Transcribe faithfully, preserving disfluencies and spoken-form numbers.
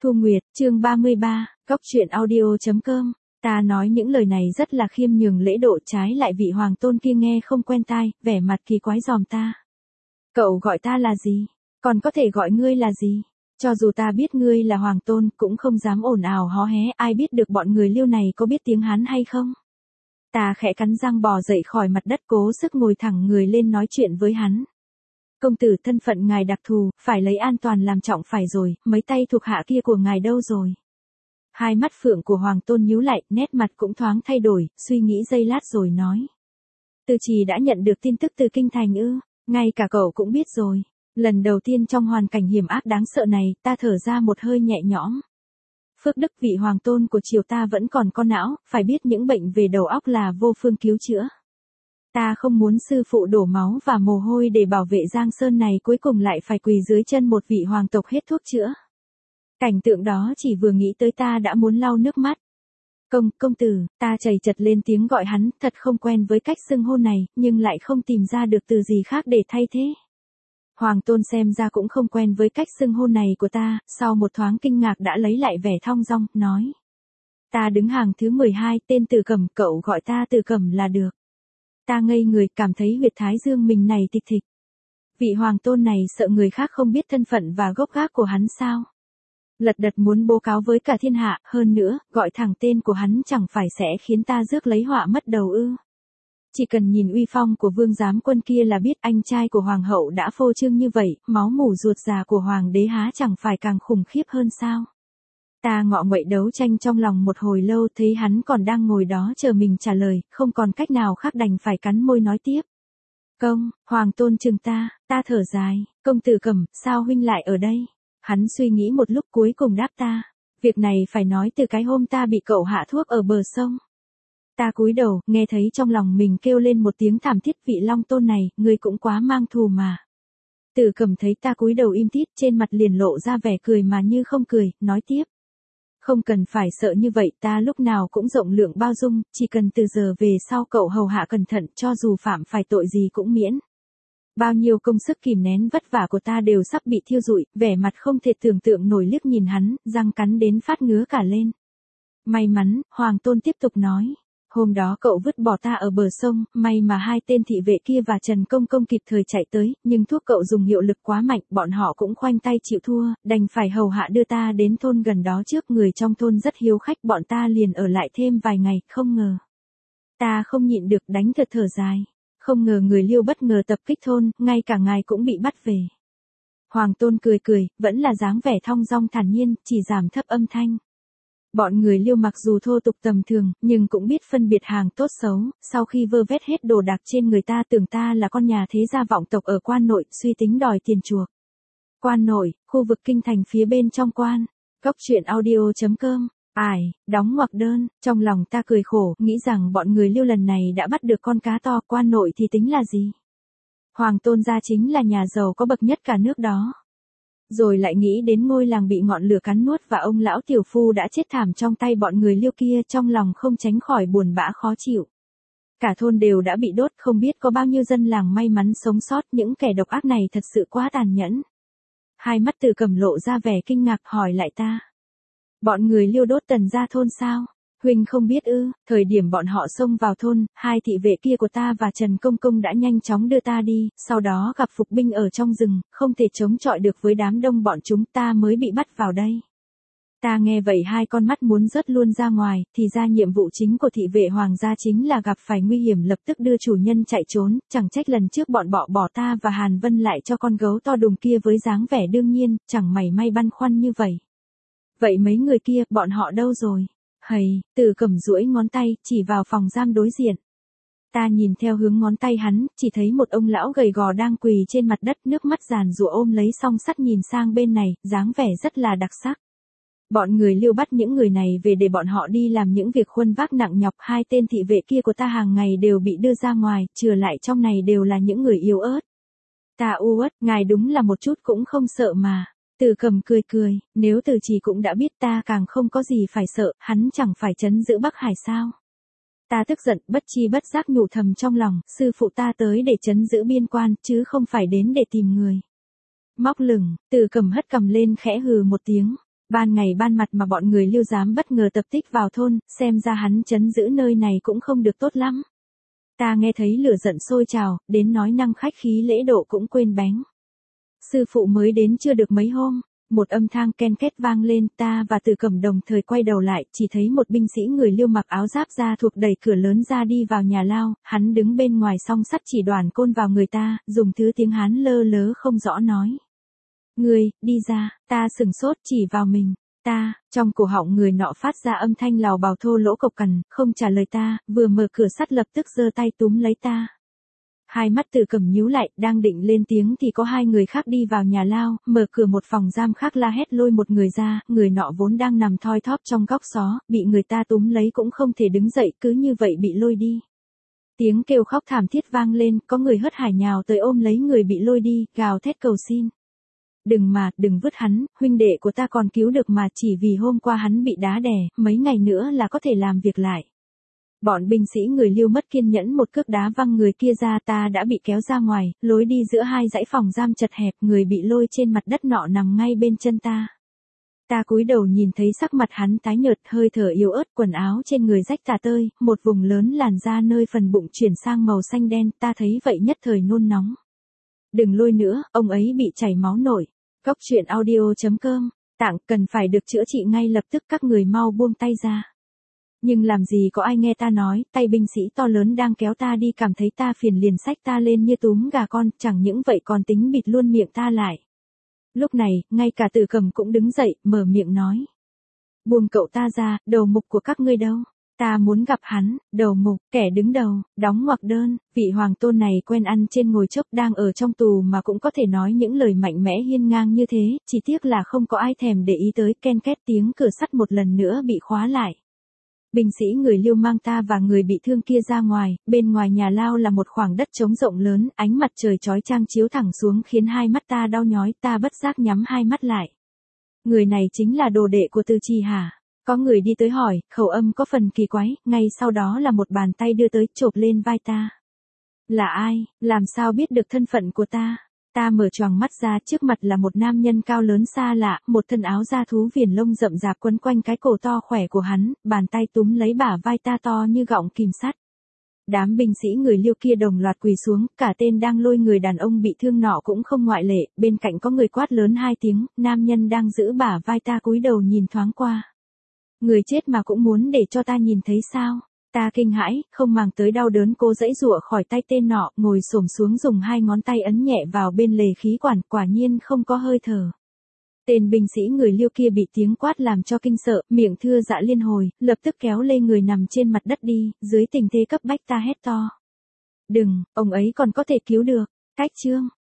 Thu Nguyệt, chương ba mươi ba, Cóc truyện audio.com. Ta nói những lời này rất là khiêm nhường lễ độ, trái lại vị hoàng tôn kia nghe không quen tai, vẻ mặt kỳ quái dòm ta. Cậu gọi ta là gì? Còn có thể gọi ngươi là gì? Cho dù ta biết ngươi là hoàng tôn, cũng không dám ồn ào hó hé, ai biết được bọn người Liêu này có biết tiếng Hán hay không? Ta khẽ cắn răng bò dậy khỏi mặt đất, cố sức ngồi thẳng người lên nói chuyện với hắn. Công tử, thân phận ngài đặc thù, phải lấy an toàn làm trọng phải rồi, mấy tay thuộc hạ kia của ngài đâu rồi? Hai mắt phượng của hoàng tôn nhíu lại, nét mặt cũng thoáng thay đổi, suy nghĩ giây lát rồi nói. Từ Trì đã nhận được tin tức từ kinh thành ư? Ngay cả cậu cũng biết rồi. Lần đầu tiên trong hoàn cảnh hiểm ác đáng sợ này, ta thở ra một hơi nhẹ nhõm. Phước đức vị hoàng tôn của triều ta vẫn còn có não, phải biết những bệnh về đầu óc là vô phương cứu chữa. Ta không muốn sư phụ đổ máu và mồ hôi để bảo vệ Giang Sơn này cuối cùng lại phải quỳ dưới chân một vị hoàng tộc hết thuốc chữa. Cảnh tượng đó chỉ vừa nghĩ tới ta đã muốn lau nước mắt. Công, công tử, ta chầy chật lên tiếng gọi hắn, thật không quen với cách xưng hô này, nhưng lại không tìm ra được từ gì khác để thay thế. Hoàng tôn xem ra cũng không quen với cách xưng hô này của ta, sau một thoáng kinh ngạc đã lấy lại vẻ thong dong, nói. Ta đứng hàng thứ mười hai, tên Từ Cẩm, cậu gọi ta Từ Cẩm là được. Ta ngây người, cảm thấy huyệt thái dương mình này thịch thịch. Vị hoàng tôn này sợ người khác không biết thân phận và gốc gác của hắn sao? Lật đật muốn bố cáo với cả thiên hạ, hơn nữa, gọi thẳng tên của hắn chẳng phải sẽ khiến ta rước lấy họa mất đầu ư? Chỉ cần nhìn uy phong của vương giám quân kia là biết anh trai của hoàng hậu đã phô trương như vậy, máu mủ ruột già của hoàng đế há chẳng phải càng khủng khiếp hơn sao? Ta ngọ nguậy đấu tranh trong lòng một hồi lâu, thấy hắn còn đang ngồi đó chờ mình trả lời, không còn cách nào khác đành phải cắn môi nói tiếp. Công, hoàng tôn trừng ta, ta thở dài, công tử Cẩm, sao huynh lại ở đây? Hắn suy nghĩ một lúc cuối cùng đáp ta, việc này phải nói từ cái hôm ta bị cậu hạ thuốc ở bờ sông. Ta cúi đầu, nghe thấy trong lòng mình kêu lên một tiếng thảm thiết, vị long tôn này, ngươi cũng quá mang thù mà. Từ Cẩm thấy ta cúi đầu im tít, trên mặt liền lộ ra vẻ cười mà như không cười, nói tiếp. Không cần phải sợ như vậy, ta lúc nào cũng rộng lượng bao dung, chỉ cần từ giờ về sau cậu hầu hạ cẩn thận, cho dù phạm phải tội gì cũng miễn. Bao nhiêu công sức kìm nén vất vả của ta đều sắp bị thiêu rụi, vẻ mặt không thể tưởng tượng nổi liếc nhìn hắn, răng cắn đến phát ngứa cả lên. May mắn, hoàng tôn tiếp tục nói. Hôm đó cậu vứt bỏ ta ở bờ sông, may mà hai tên thị vệ kia và Trần Công Công kịp thời chạy tới, nhưng thuốc cậu dùng hiệu lực quá mạnh, bọn họ cũng khoanh tay chịu thua, đành phải hầu hạ đưa ta đến thôn gần đó trước, người trong thôn rất hiếu khách, bọn ta liền ở lại thêm vài ngày, không ngờ. Ta không nhịn được đánh thật thở dài, không ngờ người Liêu bất ngờ tập kích thôn, ngay cả ngài cũng bị bắt về. Hoàng tôn cười cười, vẫn là dáng vẻ thong dong thản nhiên, chỉ giảm thấp âm thanh. Bọn người Liêu mặc dù thô tục tầm thường, nhưng cũng biết phân biệt hàng tốt xấu, sau khi vơ vét hết đồ đạc trên người ta tưởng ta là con nhà thế gia vọng tộc ở Quan Nội, suy tính đòi tiền chuộc. Quan Nội, khu vực kinh thành phía bên trong quan, Cóc truyện audio.com, ải, đóng ngoặc đơn, trong lòng ta cười khổ, nghĩ rằng bọn người Liêu lần này đã bắt được con cá to, Quan Nội thì tính là gì? Hoàng tôn gia chính là nhà giàu có bậc nhất cả nước đó. Rồi lại nghĩ đến ngôi làng bị ngọn lửa cắn nuốt và ông lão tiểu phu đã chết thảm trong tay bọn người Liêu kia, trong lòng không tránh khỏi buồn bã khó chịu. Cả thôn đều đã bị đốt, không biết có bao nhiêu dân làng may mắn sống sót, những kẻ độc ác này thật sự quá tàn nhẫn. Hai mắt Từ Cẩm lộ ra vẻ kinh ngạc, hỏi lại ta. Bọn người Liêu đốt Tần gia thôn sao? Huynh không biết ư? Thời điểm bọn họ xông vào thôn, hai thị vệ kia của ta và Trần Công Công đã nhanh chóng đưa ta đi, sau đó gặp phục binh ở trong rừng, không thể chống chọi được với đám đông bọn chúng, ta mới bị bắt vào đây. Ta nghe vậy hai con mắt muốn rớt luôn ra ngoài, thì ra nhiệm vụ chính của thị vệ hoàng gia chính là gặp phải nguy hiểm lập tức đưa chủ nhân chạy trốn, chẳng trách lần trước bọn bọ bỏ ta và Hàn Vân lại cho con gấu to đùng kia với dáng vẻ đương nhiên, chẳng mảy may băn khoăn như vậy. Vậy mấy người kia, bọn họ đâu rồi? Hầy, Từ Cẩm duỗi ngón tay, chỉ vào phòng giam đối diện. Ta nhìn theo hướng ngón tay hắn, chỉ thấy một ông lão gầy gò đang quỳ trên mặt đất, nước mắt giàn giụa ôm lấy song sắt nhìn sang bên này, dáng vẻ rất là đặc sắc. Bọn người Liêu bắt những người này về để bọn họ đi làm những việc khuân vác nặng nhọc, hai tên thị vệ kia của ta hàng ngày đều bị đưa ra ngoài, chừa lại trong này đều là những người yếu ớt. Ta u uất, ngài đúng là một chút cũng không sợ mà. Từ Cẩm cười cười, nếu Từ Trì cũng đã biết ta càng không có gì phải sợ, hắn chẳng phải trấn giữ Bắc Hải sao? Ta tức giận, bất chi bất giác nhủ thầm trong lòng, sư phụ ta tới để trấn giữ biên quan, chứ không phải đến để tìm người. Móc lửng, Từ Cẩm hất cằm lên khẽ hừ một tiếng. Ban ngày ban mặt mà bọn người Lưu dám bất ngờ tập kích vào thôn, xem ra hắn trấn giữ nơi này cũng không được tốt lắm. Ta nghe thấy lửa giận sôi trào, đến nói năng khách khí lễ độ cũng quên bén. Sư phụ mới đến chưa được mấy hôm, một âm thanh ken két vang lên, ta và Từ Cẩm đồng thời quay đầu lại, chỉ thấy một binh sĩ người Liêu mặc áo giáp da thuộc đẩy cửa lớn ra đi vào nhà lao, hắn đứng bên ngoài song sắt chỉ đoàn côn vào người ta, dùng thứ tiếng Hán lơ lớ không rõ nói. Người, đi ra, ta sừng sốt chỉ vào mình, ta, trong cổ họng người nọ phát ra âm thanh lào bào thô lỗ cộc cằn, không trả lời ta, vừa mở cửa sắt lập tức giơ tay túm lấy ta. Hai mắt Từ Cẩm nhíu lại, đang định lên tiếng thì có hai người khác đi vào nhà lao, mở cửa một phòng giam khác la hét lôi một người ra, người nọ vốn đang nằm thoi thóp trong góc xó, bị người ta túm lấy cũng không thể đứng dậy, cứ như vậy bị lôi đi. Tiếng kêu khóc thảm thiết vang lên, có người hớt hải nhào tới ôm lấy người bị lôi đi, gào thét cầu xin. Đừng mà, đừng vứt hắn, huynh đệ của ta còn cứu được mà, chỉ vì hôm qua hắn bị đá đè, mấy ngày nữa là có thể làm việc lại. Bọn binh sĩ người Liêu mất kiên nhẫn một cước đá văng người kia ra, ta đã bị kéo ra ngoài, lối đi giữa hai dãy phòng giam chật hẹp, người bị lôi trên mặt đất nọ nằm ngay bên chân ta. Ta cúi đầu nhìn thấy sắc mặt hắn tái nhợt, hơi thở yếu ớt, quần áo trên người rách tả tơi, một vùng lớn làn da nơi phần bụng chuyển sang màu xanh đen, ta thấy vậy nhất thời nôn nóng. Đừng lôi nữa, ông ấy bị chảy máu nổi. Cóc truyện audio chấm com, tạng cần phải được chữa trị ngay lập tức, các người mau buông tay ra. Nhưng làm gì có ai nghe ta nói, tay binh sĩ to lớn đang kéo ta đi cảm thấy ta phiền liền xách ta lên như túm gà con, chẳng những vậy còn tính bịt luôn miệng ta lại. Lúc này, ngay cả Từ Cẩm cũng đứng dậy, mở miệng nói. Buông cậu ta ra, đầu mục của các ngươi đâu? Ta muốn gặp hắn, đầu mục, kẻ đứng đầu, đóng ngoặc đơn, vị hoàng tôn này quen ăn trên ngồi chốc, đang ở trong tù mà cũng có thể nói những lời mạnh mẽ hiên ngang như thế, chỉ tiếc là không có ai thèm để ý tới, ken két tiếng cửa sắt một lần nữa bị khóa lại. Binh sĩ người Liêu mang ta và người bị thương kia ra ngoài, bên ngoài nhà lao là một khoảng đất trống rộng lớn, ánh mặt trời chói chang chiếu thẳng xuống khiến hai mắt ta đau nhói, ta bất giác nhắm hai mắt lại. Người này chính là đồ đệ của Từ Trì hả? Có người đi tới hỏi, khẩu âm có phần kỳ quái, ngay sau đó là một bàn tay đưa tới chộp lên vai ta. Là ai, làm sao biết được thân phận của ta? Ta mở choàng mắt ra, trước mặt là một nam nhân cao lớn xa lạ, một thân áo da thú viền lông rậm rạp quấn quanh cái cổ to khỏe của hắn, bàn tay túm lấy bả vai ta to như gọng kìm sắt. Đám binh sĩ người Liêu kia đồng loạt quỳ xuống, cả tên đang lôi người đàn ông bị thương nọ cũng không ngoại lệ, bên cạnh có người quát lớn hai tiếng, nam nhân đang giữ bả vai ta cúi đầu nhìn thoáng qua. Người chết mà cũng muốn để cho ta nhìn thấy sao? Ta kinh hãi, không màng tới đau đớn cố giãy giụa khỏi tay tên nọ, ngồi xổm xuống dùng hai ngón tay ấn nhẹ vào bên lề khí quản, quả nhiên không có hơi thở. Tên binh sĩ người Liêu kia bị tiếng quát làm cho kinh sợ, miệng thưa dạ liên hồi, lập tức kéo lê người nằm trên mặt đất đi, dưới tình thế cấp bách ta hét to. Đừng, ông ấy còn có thể cứu được. Cách chương.